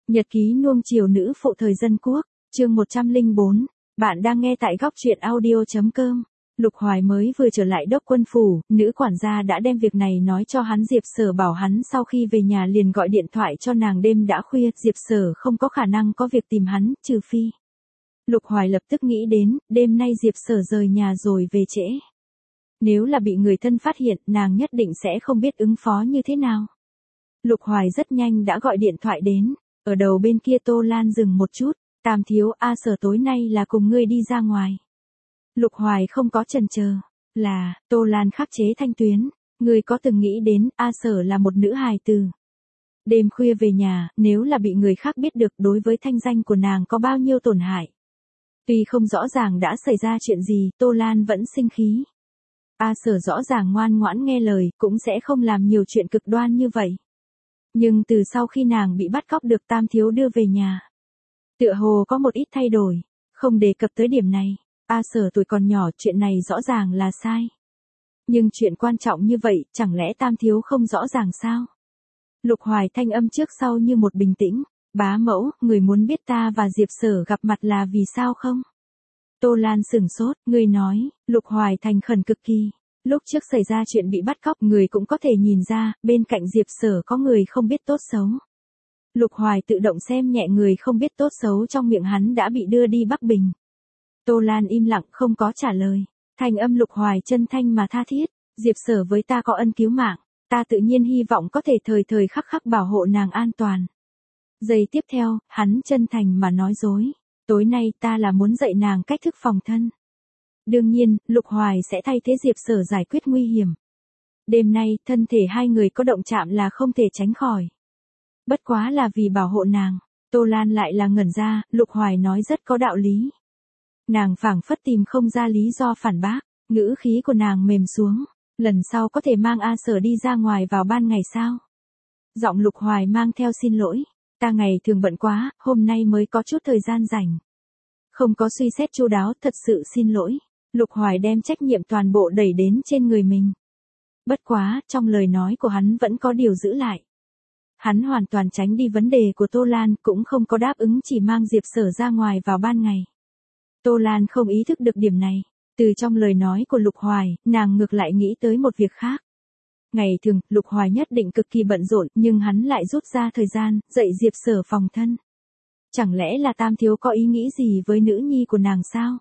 Nhật ký nuông chiều nữ phụ thời dân quốc, chương 104, bạn đang nghe tại góc truyện audio.com. Lục Hoài mới vừa trở lại đốc quân phủ, nữ quản gia đã đem việc này nói cho hắn. Diệp Sở bảo hắn sau khi về nhà liền gọi điện thoại cho nàng. Đêm đã khuya, Diệp Sở không có khả năng có việc tìm hắn, trừ phi. Lục Hoài lập tức nghĩ đến, đêm nay Diệp Sở rời nhà rồi về trễ. Nếu là bị người thân phát hiện, nàng nhất định sẽ không biết ứng phó như thế nào. Lục Hoài rất nhanh đã gọi điện thoại đến. Ở đầu bên kia Tô Lan dừng một chút, Tam thiếu, Sở tối nay là cùng ngươi đi ra ngoài. Lục Hoài không có chần chờ, là, Tô Lan khắc chế thanh tuyến, ngươi có từng nghĩ đến, Sở là một nữ hài tử. Đêm khuya về nhà, nếu là bị người khác biết được đối với thanh danh của nàng có bao nhiêu tổn hại. Tuy không rõ ràng đã xảy ra chuyện gì, Tô Lan vẫn sinh khí. Sở rõ ràng ngoan ngoãn nghe lời, cũng sẽ không làm nhiều chuyện cực đoan như vậy. Nhưng từ sau khi nàng bị bắt cóc được Tam thiếu đưa về nhà, tựa hồ có một ít thay đổi, không đề cập tới điểm này. Sở tuổi còn nhỏ, chuyện này rõ ràng là sai. Nhưng chuyện quan trọng như vậy, chẳng lẽ Tam thiếu không rõ ràng sao? Lục Hoài thanh âm trước sau như một bình tĩnh, bá mẫu, người muốn biết ta và Diệp Sở gặp mặt là vì sao không? Tô Lan sửng sốt, người nói. Lục Hoài thành khẩn cực kỳ. Lúc trước xảy ra chuyện bị bắt cóc, người cũng có thể nhìn ra, bên cạnh Diệp Sở có người không biết tốt xấu. Lục Hoài tự động xem nhẹ người không biết tốt xấu trong miệng hắn đã bị đưa đi Bắc Bình. Tô Lan im lặng không có trả lời. Thanh âm Lục Hoài chân thanh mà tha thiết. Diệp Sở với ta có ân cứu mạng, ta tự nhiên hy vọng có thể thời thời khắc khắc bảo hộ nàng an toàn. Giây tiếp theo, hắn chân thành mà nói dối. Tối nay ta là muốn dạy nàng cách thức phòng thân. Đương nhiên, Lục Hoài sẽ thay thế Diệp Sở giải quyết nguy hiểm. Đêm nay, thân thể hai người có động chạm là không thể tránh khỏi. Bất quá là vì bảo hộ nàng. Tô Lan lại là ngẩn ra, Lục Hoài nói rất có đạo lý. Nàng phảng phất tìm không ra lý do phản bác, ngữ khí của nàng mềm xuống. Lần sau có thể mang Sở đi ra ngoài vào ban ngày sao? Giọng Lục Hoài mang theo xin lỗi. Ta ngày thường bận quá, hôm nay mới có chút thời gian rảnh. Không có suy xét chu đáo, thật sự xin lỗi. Lục Hoài đem trách nhiệm toàn bộ đẩy đến trên người mình. Bất quá, trong lời nói của hắn vẫn có điều giữ lại. Hắn hoàn toàn tránh đi vấn đề của Tô Lan, cũng không có đáp ứng chỉ mang Diệp Sở ra ngoài vào ban ngày. Tô Lan không ý thức được điểm này. Từ trong lời nói của Lục Hoài, nàng ngược lại nghĩ tới một việc khác. Ngày thường, Lục Hoài nhất định cực kỳ bận rộn, nhưng hắn lại rút ra thời gian, dạy Diệp Sở phòng thân. Chẳng lẽ là Tam thiếu có ý nghĩ gì với nữ nhi của nàng sao?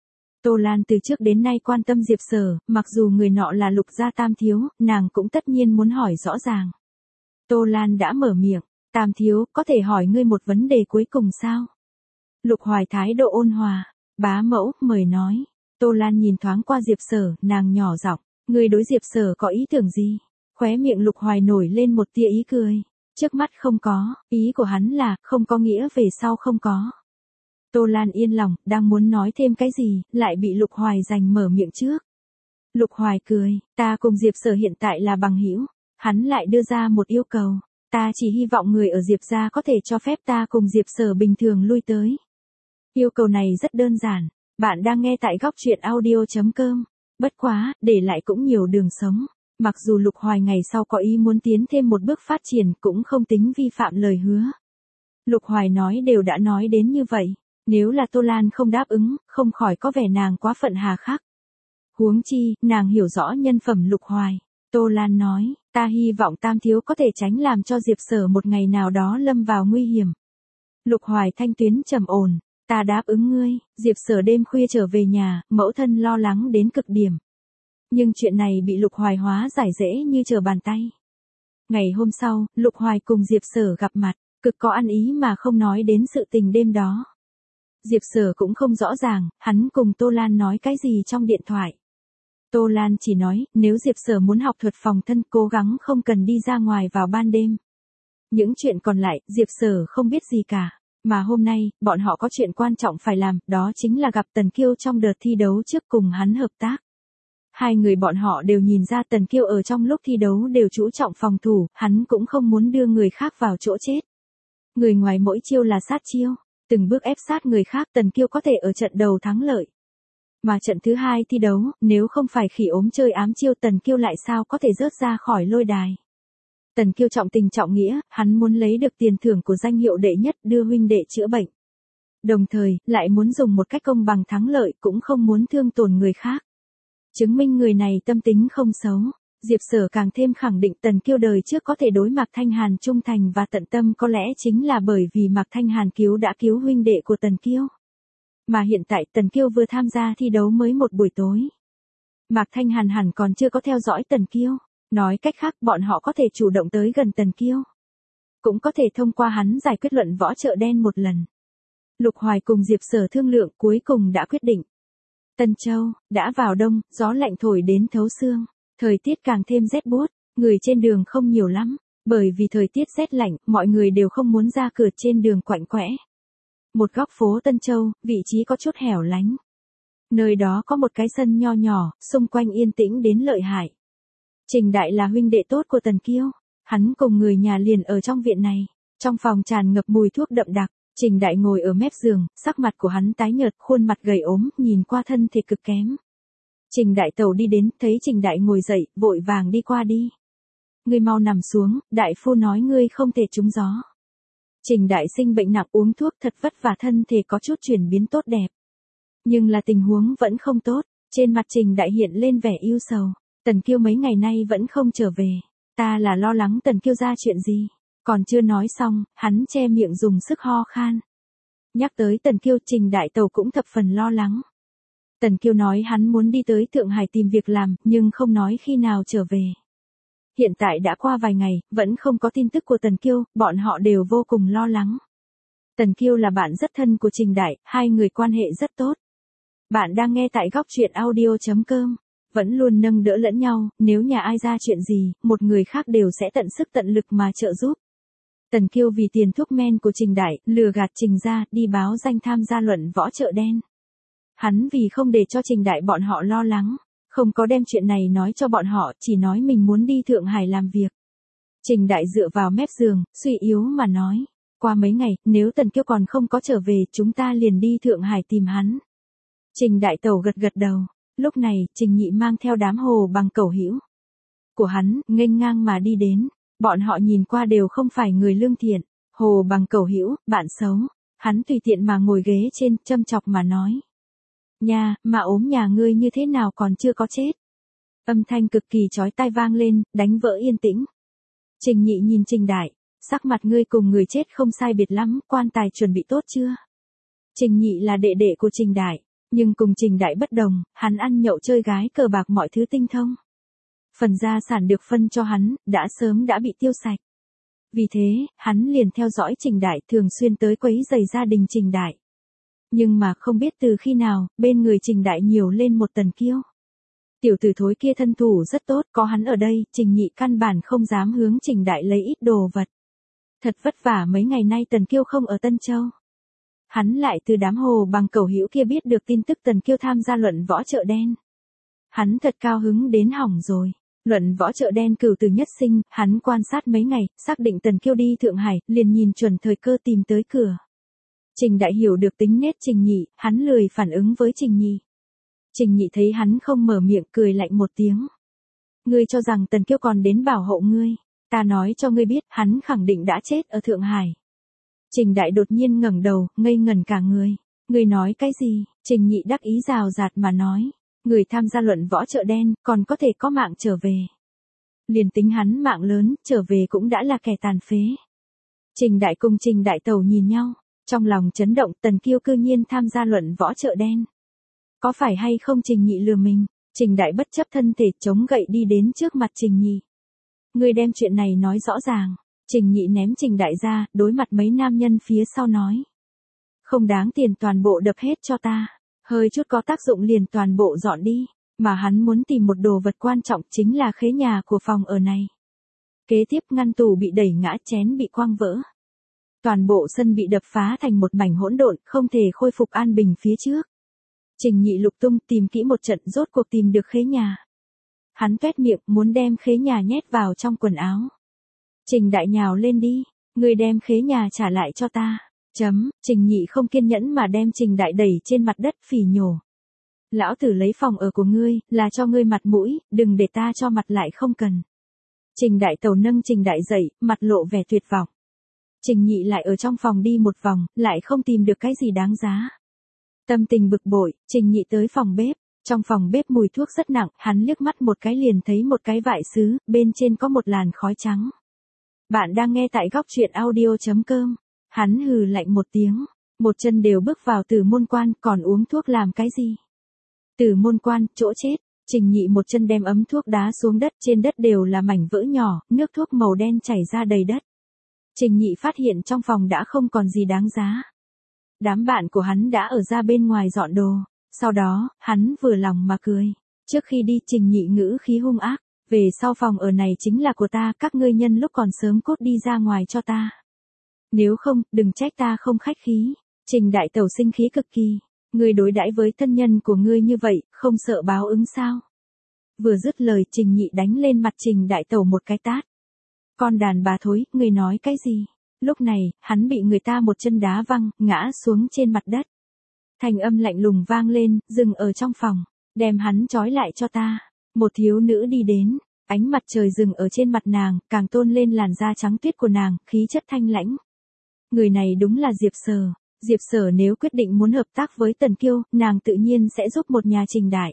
Tô Lan từ trước đến nay quan tâm Diệp Sở, mặc dù người nọ là Lục gia Tam thiếu, nàng cũng tất nhiên muốn hỏi rõ ràng. Tô Lan đã mở miệng, Tam thiếu, có thể hỏi ngươi một vấn đề cuối cùng sao? Lục Hoài thái độ ôn hòa, bá mẫu, mời nói. Tô Lan nhìn thoáng qua Diệp Sở, nàng nhỏ giọng, ngươi đối Diệp Sở có ý tưởng gì? Khóe miệng Lục Hoài nổi lên một tia ý cười. Trước mắt không có, ý của hắn là, không có nghĩa về sau không có. Tô Lan yên lòng, đang muốn nói thêm cái gì, lại bị Lục Hoài giành mở miệng trước. Lục Hoài cười, ta cùng Diệp Sở hiện tại là bằng hữu. Hắn lại đưa ra một yêu cầu, ta chỉ hy vọng người ở Diệp gia có thể cho phép ta cùng Diệp Sở bình thường lui tới. Yêu cầu này rất đơn giản, bạn đang nghe tại góc truyện audio.com. Bất quá, để lại cũng nhiều đường sống. Mặc dù Lục Hoài ngày sau có ý muốn tiến thêm một bước phát triển, cũng không tính vi phạm lời hứa. Lục Hoài nói đều đã nói đến như vậy. Nếu là Tô Lan không đáp ứng, không khỏi có vẻ nàng quá phận hà khắc. Huống chi, nàng hiểu rõ nhân phẩm Lục Hoài. Tô Lan nói, ta hy vọng Tam thiếu có thể tránh làm cho Diệp Sở một ngày nào đó lâm vào nguy hiểm. Lục Hoài thanh tuyến trầm ổn, ta đáp ứng ngươi. Diệp Sở đêm khuya trở về nhà, mẫu thân lo lắng đến cực điểm. Nhưng chuyện này bị Lục Hoài hóa giải dễ như trở bàn tay. Ngày hôm sau, Lục Hoài cùng Diệp Sở gặp mặt, cực có ăn ý mà không nói đến sự tình đêm đó. Diệp Sở cũng không rõ ràng, hắn cùng Tô Lan nói cái gì trong điện thoại. Tô Lan chỉ nói, nếu Diệp Sở muốn học thuật phòng thân, cố gắng không cần đi ra ngoài vào ban đêm. Những chuyện còn lại, Diệp Sở không biết gì cả. Mà hôm nay, bọn họ có chuyện quan trọng phải làm, đó chính là gặp Tần Kiêu trong đợt thi đấu trước cùng hắn hợp tác. Hai người bọn họ đều nhìn ra Tần Kiêu ở trong lúc thi đấu đều chú trọng phòng thủ, hắn cũng không muốn đưa người khác vào chỗ chết. Người ngoài mỗi chiêu là sát chiêu, từng bước ép sát người khác, Tần Kiêu có thể ở trận đầu thắng lợi. Mà trận thứ hai thi đấu, nếu không phải khỉ ốm chơi ám chiêu, Tần Kiêu lại sao có thể rớt ra khỏi lôi đài. Tần Kiêu trọng tình trọng nghĩa, hắn muốn lấy được tiền thưởng của danh hiệu đệ nhất đưa huynh đệ chữa bệnh. Đồng thời, lại muốn dùng một cách công bằng thắng lợi cũng không muốn thương tổn người khác. Chứng minh người này tâm tính không xấu. Diệp Sở càng thêm khẳng định Tần Kiêu đời trước có thể đối Mạc Thanh Hàn trung thành và tận tâm có lẽ chính là bởi vì Mạc Thanh Hàn đã cứu huynh đệ của Tần Kiêu. Mà hiện tại Tần Kiêu vừa tham gia thi đấu mới một buổi tối. Mạc Thanh Hàn hẳn còn chưa có theo dõi Tần Kiêu. Nói cách khác bọn họ có thể chủ động tới gần Tần Kiêu. Cũng có thể thông qua hắn giải quyết luận võ chợ đen một lần. Lục Hoài cùng Diệp Sở thương lượng cuối cùng đã quyết định. Tân Châu, đã vào đông, gió lạnh thổi đến thấu xương. Thời tiết càng thêm rét buốt, người trên đường không nhiều lắm. Bởi vì thời tiết rét lạnh, mọi người đều không muốn ra cửa trên đường quạnh quẽ. Một góc phố Tân Châu, vị trí có chút hẻo lánh. Nơi đó có một cái sân nho nhỏ, xung quanh yên tĩnh đến lợi hại. Trình Đại là huynh đệ tốt của Tần Kiêu. Hắn cùng người nhà liền ở trong viện này. Trong phòng tràn ngập mùi thuốc đậm đặc. Trình Đại ngồi ở mép giường, sắc mặt của hắn tái nhợt, khuôn mặt gầy ốm, nhìn qua thân thể cực kém. Trình Đại Tẩu đi đến, thấy Trình Đại ngồi dậy, vội vàng đi qua đi. Ngươi mau nằm xuống, đại phu nói ngươi không thể trúng gió. Trình Đại sinh bệnh nặng uống thuốc thật vất vả thân thể có chút chuyển biến tốt đẹp. Nhưng là tình huống vẫn không tốt, trên mặt Trình Đại hiện lên vẻ ưu sầu. Tần Kiêu mấy ngày nay vẫn không trở về. Ta là lo lắng Tần Kiêu ra chuyện gì. Còn chưa nói xong, hắn che miệng dùng sức ho khan. Nhắc tới Tần Kiêu, Trình Đại Tẩu cũng thập phần lo lắng. Tần Kiêu nói hắn muốn đi tới Thượng Hải tìm việc làm, nhưng không nói khi nào trở về. Hiện tại đã qua vài ngày, vẫn không có tin tức của Tần Kiêu, bọn họ đều vô cùng lo lắng. Tần Kiêu là bạn rất thân của Trình Đại, hai người quan hệ rất tốt. Bạn đang nghe tại góc truyện audio.com. Vẫn luôn nâng đỡ lẫn nhau, nếu nhà ai ra chuyện gì, một người khác đều sẽ tận sức tận lực mà trợ giúp. Tần Kiêu vì tiền thuốc men của Trình Đại, lừa gạt Trình ra, đi báo danh tham gia luận võ chợ đen. Hắn vì không để cho Trình Đại bọn họ lo lắng, không có đem chuyện này nói cho bọn họ, chỉ nói mình muốn đi Thượng Hải làm việc. Trình Đại dựa vào mép giường, suy yếu mà nói, qua mấy ngày, nếu Tần Kiêu còn không có trở về, chúng ta liền đi Thượng Hải tìm hắn. Trình Đại Tẩu gật gật đầu. Lúc này, Trình Nhị mang theo đám Hồ Bằng Cẩu Hữu của hắn, nghênh ngang mà đi đến. Bọn họ nhìn qua đều không phải người lương thiện. Hồ Bằng Cẩu Hữu, bạn xấu. Hắn tùy tiện mà ngồi ghế trên, châm chọc mà nói. Nha, mà ốm nhà ngươi như thế nào còn chưa có chết. Âm thanh cực kỳ chói tai vang lên, đánh vỡ yên tĩnh. Trình Nhị nhìn Trình Đại, sắc mặt ngươi cùng người chết không sai biệt lắm, quan tài chuẩn bị tốt chưa? Trình Nhị là đệ đệ của Trình Đại. Nhưng cùng Trình Đại bất đồng, hắn ăn nhậu chơi gái cờ bạc mọi thứ tinh thông. Phần gia sản được phân cho hắn, sớm đã bị tiêu sạch. Vì thế, hắn liền theo dõi Trình Đại thường xuyên tới quấy rầy gia đình Trình Đại. Nhưng mà không biết từ khi nào, bên người Trình Đại nhiều lên một Tần Kiêu. Tiểu tử thối kia thân thủ rất tốt, có hắn ở đây, Trình Nhị căn bản không dám hướng Trình Đại lấy ít đồ vật. Thật vất vả mấy ngày nay Tần Kiêu không ở Tân Châu. Hắn lại từ đám Hồ Bằng Cẩu Hữu kia biết được tin tức Tần Kiêu tham gia luận võ chợ đen. Hắn thật cao hứng đến hỏng rồi. Luận võ chợ đen cửu tử nhất sinh, hắn quan sát mấy ngày, xác định Tần Kiêu đi Thượng Hải, liền nhìn chuẩn thời cơ tìm tới cửa. Trình Đại hiểu được tính nết Trình Nhị, hắn lười phản ứng với Trình Nhị. Trình Nhị thấy hắn không mở miệng, cười lạnh một tiếng. Ngươi cho rằng Tần Kiêu còn đến bảo hộ ngươi. Ta nói cho ngươi biết, hắn khẳng định đã chết ở Thượng Hải. Trình Đại đột nhiên ngẩng đầu, ngây ngẩn cả người. Ngươi nói cái gì? Trình Nhị đắc ý rào rạt mà nói. Người tham gia luận võ chợ đen, còn có thể có mạng trở về. Liền tính hắn mạng lớn, trở về cũng đã là kẻ tàn phế. Trình Đại cùng Trình Đại Tẩu nhìn nhau. Trong lòng chấn động, Tần Kiêu cư nhiên tham gia luận võ chợ đen. Có phải hay không Trình Nhị lừa mình? Trình Đại bất chấp thân thể chống gậy đi đến trước mặt Trình Nhị. Ngươi đem chuyện này nói rõ ràng. Trình Nhị ném Trình Đại ra, đối mặt mấy nam nhân phía sau nói. Không đáng tiền toàn bộ đập hết cho ta. Hơi chút có tác dụng liền toàn bộ dọn đi. Mà hắn muốn tìm một đồ vật quan trọng chính là khế nhà của phòng ở này. Kế tiếp ngăn tủ bị đẩy ngã, chén bị quăng vỡ. Toàn bộ sân bị đập phá thành một mảnh hỗn độn, không thể khôi phục an bình phía trước. Trình Nhị lục tung tìm kỹ một trận, rốt cuộc tìm được khế nhà. Hắn toét miệng muốn đem khế nhà nhét vào trong quần áo. Trình Đại nhào lên đi, ngươi đem khế nhà trả lại cho ta. Trình Nhị không kiên nhẫn mà đem Trình Đại đẩy trên mặt đất phỉ nhổ. Lão tử lấy phòng ở của ngươi, là cho ngươi mặt mũi, đừng để ta cho mặt lại không cần. Trình đại tẩu nâng Trình đại dậy, mặt lộ vẻ tuyệt vọng. Trình Nhị lại ở trong phòng đi một vòng, lại không tìm được cái gì đáng giá. Tâm tình bực bội, Trình Nhị tới phòng bếp. Trong phòng bếp mùi thuốc rất nặng, hắn liếc mắt một cái liền thấy một cái vại sứ, bên trên có một làn khói trắng. Bạn đang nghe tại góc truyện audio.com. Hắn hừ lạnh một tiếng, một chân đều bước vào Tử Môn Quan, còn uống thuốc làm cái gì? Tử Môn Quan, chỗ chết. Trình Nhị một chân đem ấm thuốc đá xuống đất, trên đất đều là mảnh vỡ nhỏ, nước thuốc màu đen chảy ra đầy đất. Trình Nhị phát hiện trong phòng đã không còn gì đáng giá. Đám bạn của hắn đã ở ra bên ngoài dọn đồ, sau đó, hắn vừa lòng mà cười. Trước khi đi Trình Nhị ngữ khí hung ác, về sau phòng ở này chính là của ta, các ngươi nhân lúc còn sớm cút đi ra ngoài cho ta. Nếu không, đừng trách ta không khách khí. Trình đại tẩu sinh khí cực kỳ. Ngươi đối đãi với thân nhân của ngươi như vậy, không sợ báo ứng sao? Vừa dứt lời Trình Nhị đánh lên mặt Trình đại tẩu một cái tát. Con đàn bà thối, ngươi nói cái gì? Lúc này, hắn bị người ta một chân đá văng, ngã xuống trên mặt đất. Thanh âm lạnh lùng vang lên, dừng ở trong phòng, đem hắn trói lại cho ta. Một thiếu nữ đi đến, ánh mặt trời dừng ở trên mặt nàng, càng tôn lên làn da trắng tuyết của nàng, khí chất thanh lãnh. Người này đúng là Diệp Sở. Diệp Sở nếu quyết định muốn hợp tác với Tần Kiêu, nàng tự nhiên sẽ giúp một nhà Trình đại.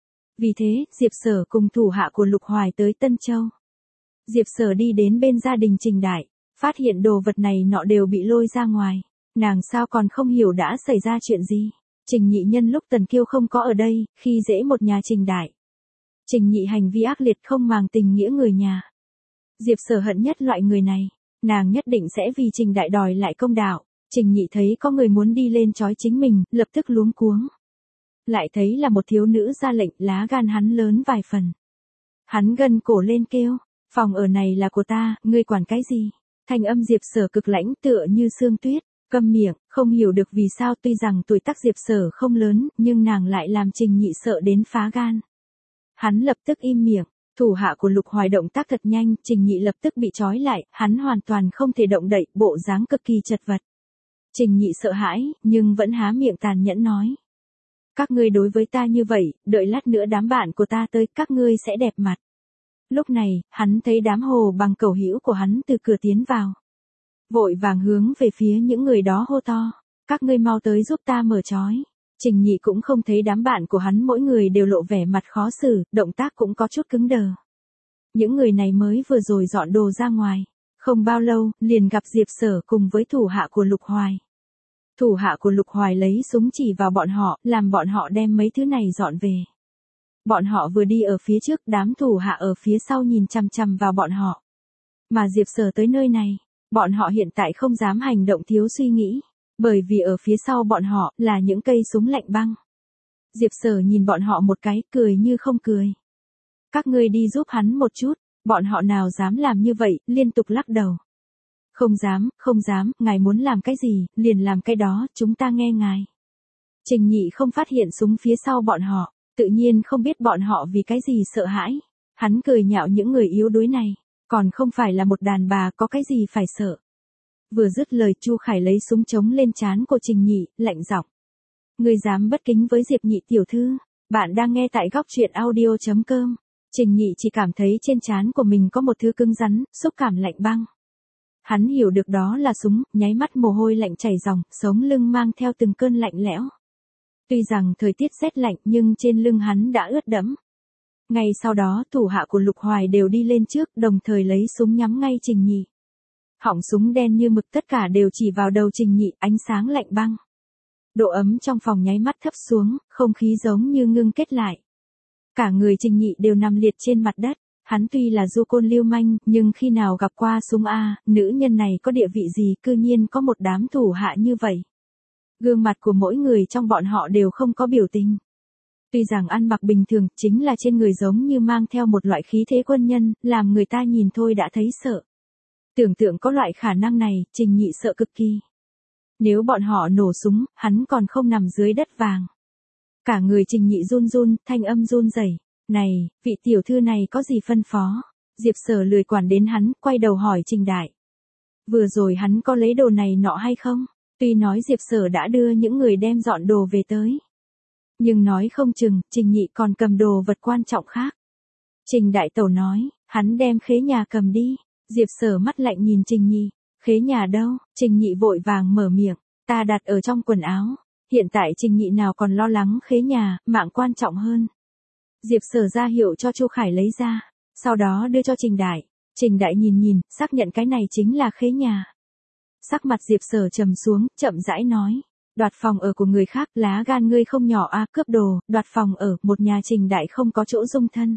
Vì thế, Diệp Sở cùng thủ hạ của Lục Hoài tới Tân Châu. Diệp Sở đi đến bên gia đình Trình đại, phát hiện đồ vật này nọ đều bị lôi ra ngoài. Nàng sao còn không hiểu đã xảy ra chuyện gì. Trình Nhị nhân lúc Tần Kiêu không có ở đây, khi dễ một nhà Trình đại. Trình Nhị hành vi ác liệt không màng tình nghĩa người nhà. Diệp Sở hận nhất loại người này. Nàng nhất định sẽ vì Trình đại đòi lại công đạo. Trình Nhị thấy có người muốn đi lên trói chính mình, lập tức luống cuống. Lại thấy là một thiếu nữ ra lệnh, lá gan hắn lớn vài phần. Hắn gân cổ lên kêu, phòng ở này là của ta, ngươi quản cái gì? Thanh âm Diệp Sở cực lãnh tựa như sương tuyết, câm miệng, không hiểu được vì sao tuy rằng tuổi tác Diệp Sở không lớn, nhưng nàng lại làm Trình Nhị sợ đến phá gan. Hắn lập tức im miệng, thủ hạ của Lục Hoài động tác thật nhanh, Trình Nhị lập tức bị trói lại, hắn hoàn toàn không thể động đậy, bộ dáng cực kỳ chật vật. Trình Nhị sợ hãi, nhưng vẫn há miệng tàn nhẫn nói. Các ngươi đối với ta như vậy, đợi lát nữa đám bạn của ta tới, các ngươi sẽ đẹp mặt. Lúc này, hắn thấy đám hồ bằng cẩu hữu của hắn từ cửa tiến vào. Vội vàng hướng về phía những người đó hô to. Các ngươi mau tới giúp ta mở trói. Trình Nhị cũng không thấy đám bạn của hắn mỗi người đều lộ vẻ mặt khó xử, động tác cũng có chút cứng đờ. Những người này mới vừa rồi dọn đồ ra ngoài. Không bao lâu, liền gặp Diệp Sở cùng với thủ hạ của Lục Hoài. Thủ hạ của Lục Hoài lấy súng chỉ vào bọn họ, làm bọn họ đem mấy thứ này dọn về. Bọn họ vừa đi ở phía trước, đám thủ hạ ở phía sau nhìn chằm chằm vào bọn họ. Mà Diệp Sở tới nơi này, bọn họ hiện tại không dám hành động thiếu suy nghĩ, bởi vì ở phía sau bọn họ là những cây súng lạnh băng. Diệp Sở nhìn bọn họ một cái, cười như không cười. Các ngươi đi giúp hắn một chút, bọn họ nào dám làm như vậy, liên tục lắc đầu. Không dám, không dám, ngài muốn làm cái gì, liền làm cái đó, chúng ta nghe ngài. Trình Nhị không phát hiện súng phía sau bọn họ, tự nhiên không biết bọn họ vì cái gì sợ hãi. Hắn cười nhạo những người yếu đuối này, còn không phải là một đàn bà có cái gì phải sợ. Vừa dứt lời Chu Khải lấy súng chống lên trán của Trình Nhị, lạnh giọng. Ngươi dám bất kính với Diệp Nhị tiểu thư, bạn đang nghe tại góc truyện audio.com. Trình Nhị chỉ cảm thấy trên trán của mình có một thứ cứng rắn, xúc cảm lạnh băng. Hắn hiểu được đó là súng, nháy mắt mồ hôi lạnh chảy ròng, sống lưng mang theo từng cơn lạnh lẽo. Tuy rằng thời tiết rét lạnh nhưng trên lưng hắn đã ướt đẫm. Ngay sau đó thủ hạ của Lục Hoài đều đi lên trước, đồng thời lấy súng nhắm ngay Trình Nhị. Họng súng đen như mực, tất cả đều chỉ vào đầu Trình Nhị, ánh sáng lạnh băng. Độ ấm trong phòng nháy mắt thấp xuống, không khí giống như ngưng kết lại. Cả người Trình Nhị đều nằm liệt trên mặt đất. Hắn tuy là du côn lưu manh, nhưng khi nào gặp qua súng A, nữ nhân này có địa vị gì, cư nhiên có một đám thủ hạ như vậy. Gương mặt của mỗi người trong bọn họ đều không có biểu tình. Tuy rằng ăn mặc bình thường, chính là trên người giống như mang theo một loại khí thế quân nhân, làm người ta nhìn thôi đã thấy sợ. Tưởng tượng có loại khả năng này, Trình Nhị sợ cực kỳ. Nếu bọn họ nổ súng, hắn còn không nằm dưới đất vàng. Cả người Trình Nhị run run, thanh âm run rẩy. Này, vị tiểu thư này có gì phân phó? Diệp Sở lười quản đến hắn, quay đầu hỏi Trình đại. Vừa rồi hắn có lấy đồ này nọ hay không? Tuy nói Diệp Sở đã đưa những người đem dọn đồ về tới. Nhưng nói không chừng, Trình Nhị còn cầm đồ vật quan trọng khác. Trình đại tẩu nói, Hắn đem khế nhà cầm đi. Diệp Sở mắt lạnh nhìn Trình Nhị. Khế nhà đâu? Trình Nhị vội vàng mở miệng. Ta đặt ở trong quần áo. Hiện tại Trình Nhị nào còn lo lắng khế nhà, mạng quan trọng hơn. Diệp Sở ra hiệu cho Chu Khải lấy ra. Sau đó đưa cho Trình Đại. Trình Đại nhìn, xác nhận cái này chính là khế nhà. Sắc mặt Diệp Sở trầm xuống, chậm rãi nói. Đoạt phòng ở của người khác, lá gan ngươi không nhỏ à, cướp đồ, đoạt phòng ở, một nhà Trình Đại không có chỗ dung thân.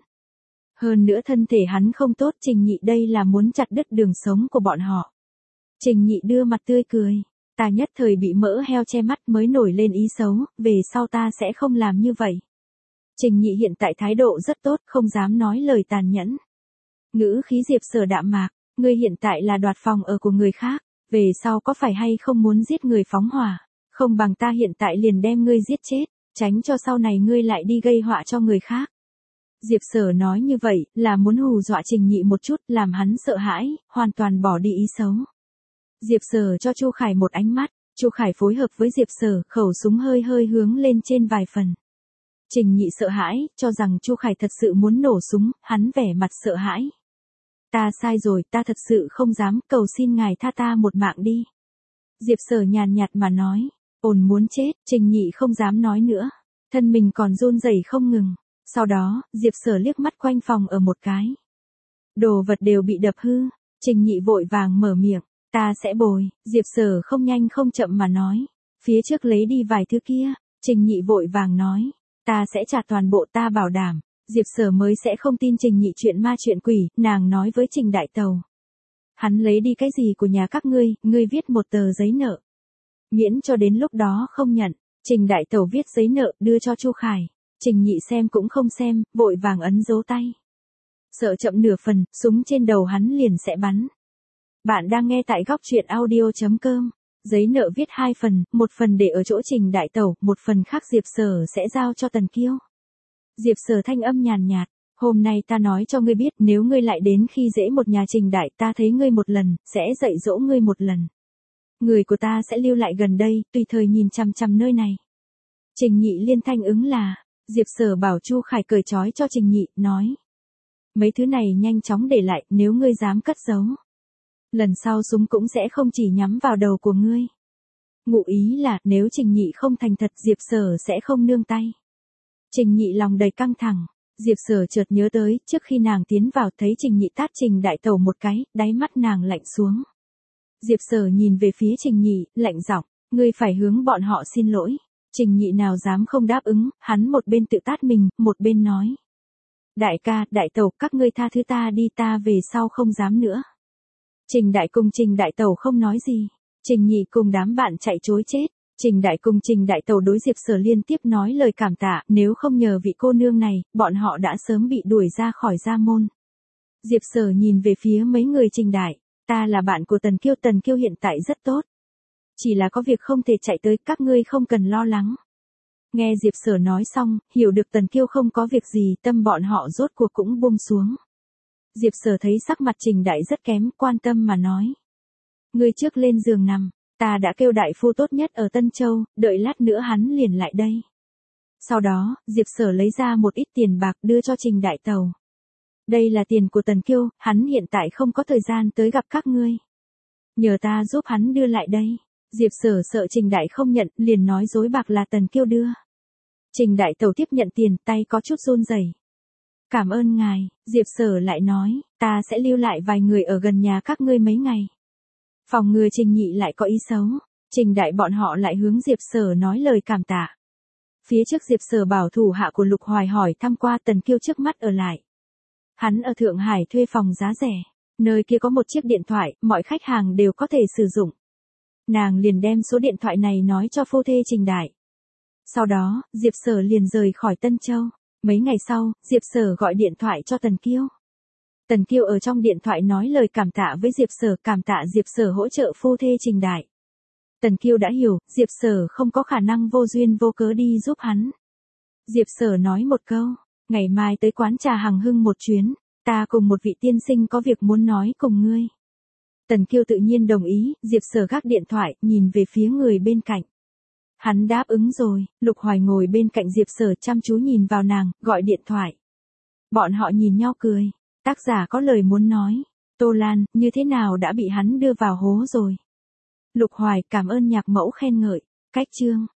Hơn nữa thân thể hắn không tốt, Trình Nhị đây là muốn chặt đứt đường sống của bọn họ. Trình Nhị đưa mặt tươi cười. Ta nhất thời bị mỡ heo che mắt mới nổi lên ý xấu, về sau ta sẽ không làm như vậy. Trình Nhị hiện tại thái độ rất tốt, không dám nói lời tàn nhẫn. Ngữ khí Diệp Sở đạm mạc, ngươi hiện tại là đoạt phòng ở của người khác, về sau có phải hay không muốn giết người phóng hỏa, không bằng ta hiện tại liền đem ngươi giết chết, tránh cho sau này ngươi lại đi gây họa cho người khác. Diệp Sở nói như vậy, là muốn hù dọa Trình Nhị một chút, làm hắn sợ hãi, hoàn toàn bỏ đi ý xấu. Diệp Sở cho Chu Khải một ánh mắt, Chu Khải phối hợp với Diệp Sở, khẩu súng hơi hướng lên trên vài phần. Trình Nhị sợ hãi, cho rằng Chu Khải thật sự muốn nổ súng, hắn vẻ mặt sợ hãi. Ta sai rồi, ta thật sự không dám, cầu xin ngài tha ta một mạng đi. Diệp Sở nhàn nhạt mà nói, ổn muốn chết, Trình Nhị không dám nói nữa, thân mình còn run rẩy không ngừng. Sau đó, Diệp Sở liếc mắt quanh phòng ở một cái. Đồ vật đều bị đập hư, Trình Nhị vội vàng mở miệng, ta sẽ bồi, Diệp Sở không nhanh không chậm mà nói, phía trước lấy đi vài thứ kia, Trình Nhị vội vàng nói, ta sẽ trả toàn bộ, ta bảo đảm. Diệp Sở mới sẽ không tin Trình Nhị chuyện ma chuyện quỷ, nàng nói với Trình Đại Tẩu. Hắn lấy đi cái gì của nhà các ngươi viết một tờ giấy nợ. Miễn cho đến lúc đó không nhận, Trình Đại Tẩu viết giấy nợ, đưa cho Chu Khải. Trình Nhị xem cũng không xem, vội vàng ấn dấu tay. Sợ chậm nửa phần, súng trên đầu hắn liền sẽ bắn. Bạn đang nghe tại góc truyện audio.com. Giấy nợ viết 2 phần, một phần để ở chỗ Trình Đại Tẩu, một phần khác Diệp Sở sẽ giao cho Tần Kiêu. Diệp Sở thanh âm nhàn nhạt, hôm nay ta nói cho ngươi biết, nếu ngươi lại đến khi dễ một nhà Trình Đại, ta thấy ngươi một lần, sẽ dạy dỗ ngươi một lần. Người của ta sẽ lưu lại gần đây, tùy thời nhìn chằm chằm nơi này. Trình Nhị liên thanh ứng là, Diệp Sở bảo Chu Khải cởi trói cho Trình Nhị, nói. Mấy thứ này nhanh chóng để lại, nếu ngươi dám cất giấu. Lần sau súng cũng sẽ không chỉ nhắm vào đầu của ngươi. Ngụ ý là, nếu Trình Nhị không thành thật, Diệp Sở sẽ không nương tay. Trình Nhị lòng đầy căng thẳng, Diệp Sở chợt nhớ tới, trước khi nàng tiến vào thấy Trình Nhị tát Trình Đại Tẩu một cái, đáy mắt nàng lạnh xuống. Diệp Sở nhìn về phía Trình Nhị, lạnh giọng, ngươi phải hướng bọn họ xin lỗi. Trình Nhị nào dám không đáp ứng, hắn một bên tự tát mình, một bên nói. Đại ca, Đại Tẩu, các ngươi tha thứ ta đi, ta về sau không dám nữa. Trình Đại cùng Trình Đại Tẩu không nói gì, Trình Nhị cùng đám bạn chạy trối chết. Trình Đại cùng Trình Đại Tẩu đối Diệp Sở liên tiếp nói lời cảm tạ, nếu không nhờ vị cô nương này, bọn họ đã sớm bị đuổi ra khỏi gia môn. Diệp Sở nhìn về phía mấy người Trình Đại, ta là bạn của Tần Kiêu hiện tại rất tốt. Chỉ là có việc không thể chạy tới, các ngươi không cần lo lắng. Nghe Diệp Sở nói xong, hiểu được Tần Kiêu không có việc gì, tâm bọn họ rốt cuộc cũng buông xuống. Diệp Sở thấy sắc mặt Trình Đại rất kém, quan tâm mà nói. Ngươi trước lên giường nằm. Ta đã kêu đại phu tốt nhất ở Tân Châu, đợi lát nữa hắn liền lại đây. Sau đó, Diệp Sở lấy ra một ít tiền bạc đưa cho Trình Đại Tẩu. Đây là tiền của Tần Kiêu, hắn hiện tại không có thời gian tới gặp các ngươi. Nhờ ta giúp hắn đưa lại đây. Diệp Sở sợ Trình Đại không nhận, liền nói dối bạc là Tần Kiêu đưa. Trình Đại Tẩu tiếp nhận tiền, tay có chút run rẩy. Cảm ơn ngài, Diệp Sở lại nói, ta sẽ lưu lại vài người ở gần nhà các ngươi mấy ngày. Phòng ngừa Trình Nhị lại có ý xấu, Trình Đại bọn họ lại hướng Diệp Sở nói lời cảm tạ. Phía trước Diệp Sở bảo thủ hạ của Lục Hoài hỏi thăm qua Tần Kiêu trước mắt ở lại. Hắn ở Thượng Hải thuê phòng giá rẻ, nơi kia có một chiếc điện thoại, mọi khách hàng đều có thể sử dụng. Nàng liền đem số điện thoại này nói cho phu thê Trình Đại. Sau đó, Diệp Sở liền rời khỏi Tân Châu. Mấy ngày sau, Diệp Sở gọi điện thoại cho Tần Kiêu. Tần Kiêu ở trong điện thoại nói lời cảm tạ với Diệp Sở, cảm tạ Diệp Sở hỗ trợ phu thê Trình Đại. Tần Kiêu đã hiểu, Diệp Sở không có khả năng vô duyên vô cớ đi giúp hắn. Diệp Sở nói một câu, ngày mai tới quán trà Hằng Hưng một chuyến, ta cùng một vị tiên sinh có việc muốn nói cùng ngươi. Tần Kiêu tự nhiên đồng ý, Diệp Sở gác điện thoại, nhìn về phía người bên cạnh. Hắn đáp ứng rồi, Lục Hoài ngồi bên cạnh Diệp Sở chăm chú nhìn vào nàng, gọi điện thoại. Bọn họ nhìn nhau cười. Tác giả có lời muốn nói. Tô Lan, như thế nào đã bị hắn đưa vào hố rồi. Lục Hoài, cảm ơn nhạc mẫu khen ngợi. Cách chương.